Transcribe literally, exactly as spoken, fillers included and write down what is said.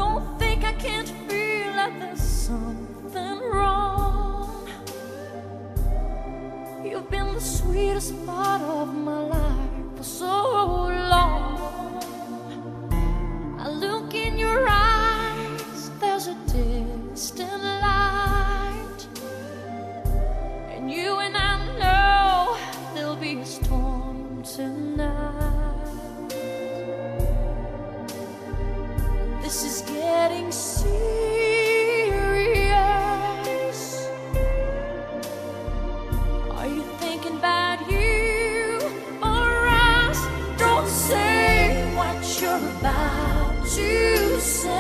don't think I can't feel that there's something wrong. You've been the sweetest part of my life for so long. I look in your eyes, there's a distant light, and you and I know there'll be a storm tonight. This is getting serious. Are you thinking about you or us? Don't say what you're about to say.